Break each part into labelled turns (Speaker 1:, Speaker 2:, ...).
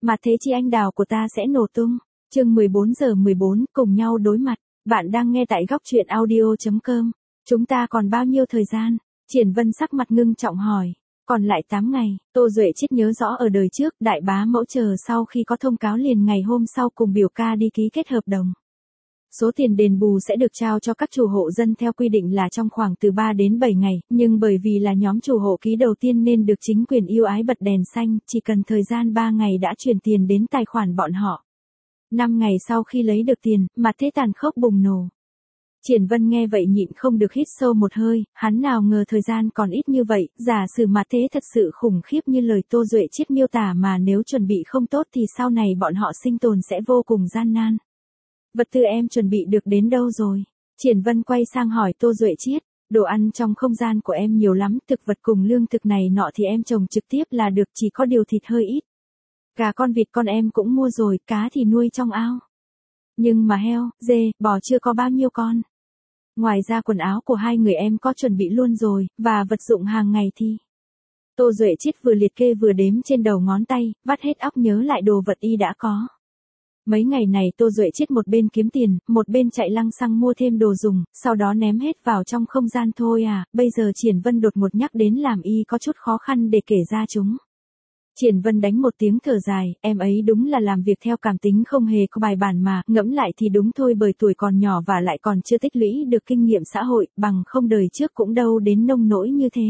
Speaker 1: Mà thế chi anh đào của ta sẽ nổ tung. Chương 14:14 cùng nhau đối mặt. Bạn đang nghe tại góc truyện audio.com. Chúng ta còn bao nhiêu thời gian? Triển Vân sắc mặt ngưng trọng hỏi. Còn lại 8 ngày, Tô Duệ Chiết nhớ rõ ở đời trước, đại bá mẫu chờ sau khi có thông cáo liền ngày hôm sau cùng biểu ca đi ký kết hợp đồng. Số tiền đền bù sẽ được trao cho các chủ hộ dân theo quy định là trong khoảng từ 3 đến 7 ngày, nhưng bởi vì là nhóm chủ hộ ký đầu tiên nên được chính quyền ưu ái bật đèn xanh, chỉ cần thời gian 3 ngày đã chuyển tiền đến tài khoản bọn họ. 5 ngày sau khi lấy được tiền, mặt thế tàn khốc bùng nổ. Triển Vân nghe vậy nhịn không được hít sâu một hơi, hắn nào ngờ thời gian còn ít như vậy, giả sử mặt thế thật sự khủng khiếp như lời Tô Duệ Chiết miêu tả mà nếu chuẩn bị không tốt thì sau này bọn họ sinh tồn sẽ vô cùng gian nan. Vật tư em chuẩn bị được đến đâu rồi? Triển Vân quay sang hỏi Tô Duệ Chiết, đồ ăn trong không gian của em nhiều lắm, thực vật cùng lương thực này nọ thì em trồng trực tiếp là được, chỉ có điều thịt hơi ít. Gà con vịt con em cũng mua rồi, cá thì nuôi trong ao. Nhưng mà heo, dê, bò chưa có bao nhiêu con. Ngoài ra quần áo của hai người em có chuẩn bị luôn rồi, và vật dụng hàng ngày thì... Tô Duệ Chiết vừa liệt kê vừa đếm trên đầu ngón tay, vắt hết óc nhớ lại đồ vật y đã có. Mấy ngày này Tô Duệ Chiết một bên kiếm tiền, một bên chạy lăng xăng mua thêm đồ dùng, sau đó ném hết vào trong không gian thôi à, bây giờ Triển Vân đột ngột nhắc đến làm y có chút khó khăn để kể ra chúng. Triển Vân đánh một tiếng thở dài, em ấy đúng là làm việc theo cảm tính không hề có bài bản mà, ngẫm lại thì đúng thôi bởi tuổi còn nhỏ và lại còn chưa tích lũy được kinh nghiệm xã hội, bằng không đời trước cũng đâu đến nông nỗi như thế.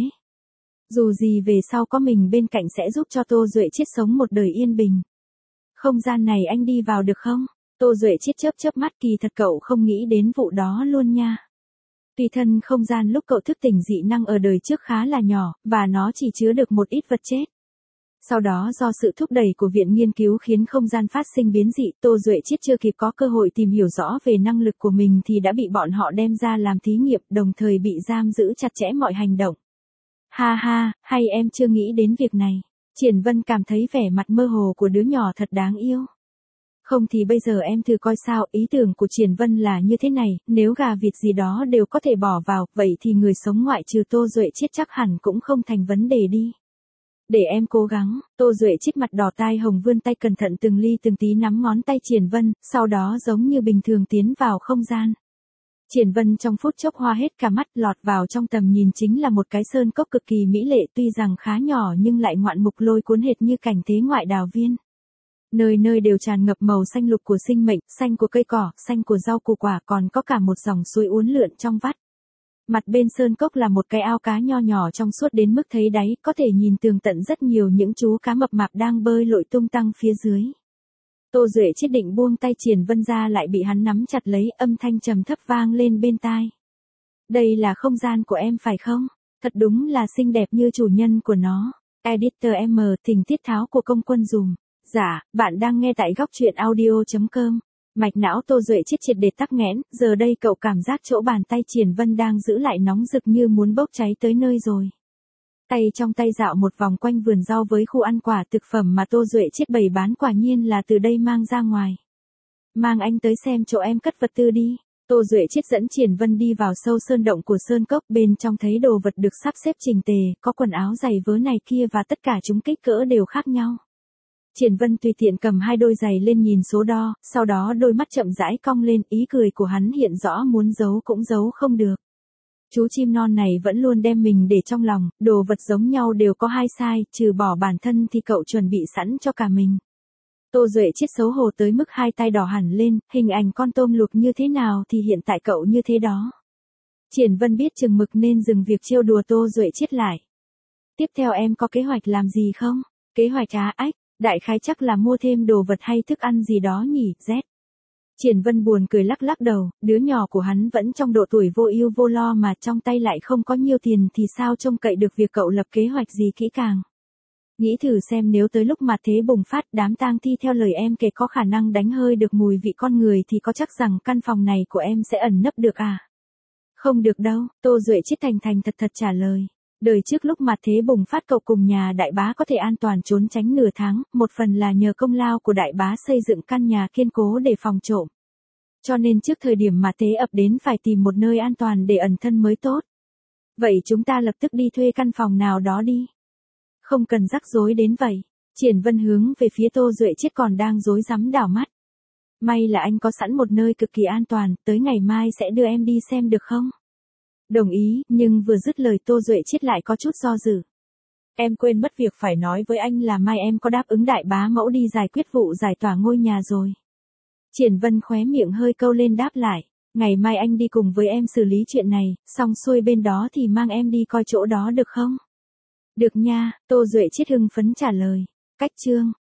Speaker 1: Dù gì về sau có mình bên cạnh sẽ giúp cho Tô Duệ Chiết sống một đời yên bình. Không gian này anh đi vào được không? Tô Duệ Chiết chớp mắt, kỳ thật cậu không nghĩ đến vụ đó luôn nha. Tùy thân không gian lúc cậu thức tỉnh dị năng ở đời trước khá là nhỏ, và nó chỉ chứa được một ít vật chết. Sau đó do sự thúc đẩy của viện nghiên cứu khiến không gian phát sinh biến dị, Tô Duệ Chiết chưa kịp có cơ hội tìm hiểu rõ về năng lực của mình thì đã bị bọn họ đem ra làm thí nghiệm, đồng thời bị giam giữ chặt chẽ mọi hành động. Ha ha, hay em chưa nghĩ đến việc này. Triển Vân cảm thấy vẻ mặt mơ hồ của đứa nhỏ thật đáng yêu. Không thì bây giờ em thử coi sao, ý tưởng của Triển Vân là như thế này, nếu gà vịt gì đó đều có thể bỏ vào, vậy thì người sống ngoại trừ Tô Duệ Chiết chắc hẳn cũng không thành vấn đề đi. Để em cố gắng, Tô Duệ Chiết mặt đỏ tai hồng vươn tay cẩn thận từng ly từng tí nắm ngón tay Triển Vân, sau đó giống như bình thường tiến vào không gian. Triển Vân trong phút chốc hoa hết cả mắt, lọt vào trong tầm nhìn chính là một cái sơn cốc cực kỳ mỹ lệ, tuy rằng khá nhỏ nhưng lại ngoạn mục lôi cuốn hệt như cảnh thế ngoại đào viên. Nơi nơi đều tràn ngập màu xanh lục của sinh mệnh, xanh của cây cỏ, xanh của rau củ quả, còn có cả một dòng suối uốn lượn trong vắt. Mặt bên sơn cốc là một cái ao cá nho nhỏ trong suốt đến mức thấy đáy, có thể nhìn tường tận rất nhiều những chú cá mập mạp đang bơi lội tung tăng phía dưới. Tô Duệ Chiết định buông tay Triển Vân ra lại bị hắn nắm chặt lấy, âm thanh trầm thấp vang lên bên tai. Đây là không gian của em phải không? Thật đúng là xinh đẹp như chủ nhân của nó. Editor M, tình tiết tháo của công quân dùm. Dạ, bạn đang nghe tại góc truyện audio.com. Mạch não Tô Duệ Chiết triệt để tắc nghẽn, giờ đây cậu cảm giác chỗ bàn tay Triển Vân đang giữ lại nóng rực như muốn bốc cháy tới nơi rồi. Tay trong tay dạo một vòng quanh vườn rau với khu ăn quả thực phẩm mà Tô Duệ Chiết bày bán, quả nhiên là từ đây mang ra ngoài. Mang anh tới xem chỗ em cất vật tư đi. Tô Duệ Chiết dẫn Triển Vân đi vào sâu sơn động của sơn cốc, bên trong thấy đồ vật được sắp xếp chỉnh tề, có quần áo giày vớ này kia và tất cả chúng kích cỡ đều khác nhau. Triển Vân tùy tiện cầm 2 đôi giày lên nhìn số đo, sau đó đôi mắt chậm rãi cong lên, ý cười của hắn hiện rõ, muốn giấu cũng giấu không được. Chú chim non này vẫn luôn đem mình để trong lòng, đồ vật giống nhau đều có hai sai, trừ bỏ bản thân thì cậu chuẩn bị sẵn cho cả mình. Tô Duệ Chiết xấu hổ tới mức hai tay đỏ hẳn lên, hình ảnh con tôm luộc như thế nào thì hiện tại cậu như thế đó. Triển Vân biết chừng mực nên dừng việc trêu đùa Tô Duệ Chiết lại. Tiếp theo em có kế hoạch làm gì không? Kế hoạch ách, đại khái chắc là mua thêm đồ vật hay thức ăn gì đó nhỉ, Z. Triển Vân buồn cười lắc lắc đầu, đứa nhỏ của hắn vẫn trong độ tuổi vô ưu vô lo mà trong tay lại không có nhiều tiền thì sao trông cậy được việc cậu lập kế hoạch gì kỹ càng. Nghĩ thử xem nếu tới lúc mà thế bùng phát, đám tang thi theo lời em kể có khả năng đánh hơi được mùi vị con người thì có chắc rằng căn phòng này của em sẽ ẩn nấp được à? Không được đâu, Tô Duệ Chiết thành thật trả lời. Đời trước lúc mà thế bùng phát cậu cùng nhà đại bá có thể an toàn trốn tránh nửa tháng, một phần là nhờ công lao của đại bá xây dựng căn nhà kiên cố để phòng trộm. Cho nên trước thời điểm mà thế ập đến phải tìm một nơi an toàn để ẩn thân mới tốt. Vậy chúng ta lập tức đi thuê căn phòng nào đó đi. Không cần rắc rối đến vậy. Triển Vân hướng về phía Tô Duệ Chiết còn đang rối rắm đảo mắt. May là anh có sẵn một nơi cực kỳ an toàn, tới ngày mai sẽ đưa em đi xem được không? Đồng ý, nhưng vừa dứt lời Tô Duệ Chiết lại có chút do dự. Em quên mất việc phải nói với anh là mai em có đáp ứng đại bá mẫu đi giải quyết vụ giải tỏa ngôi nhà rồi. Triển Vân khóe miệng hơi câu lên đáp lại. Ngày mai anh đi cùng với em xử lý chuyện này, xong xuôi bên đó thì mang em đi coi chỗ đó được không? Được nha, Tô Duệ Chiết hưng phấn trả lời. Cách chương.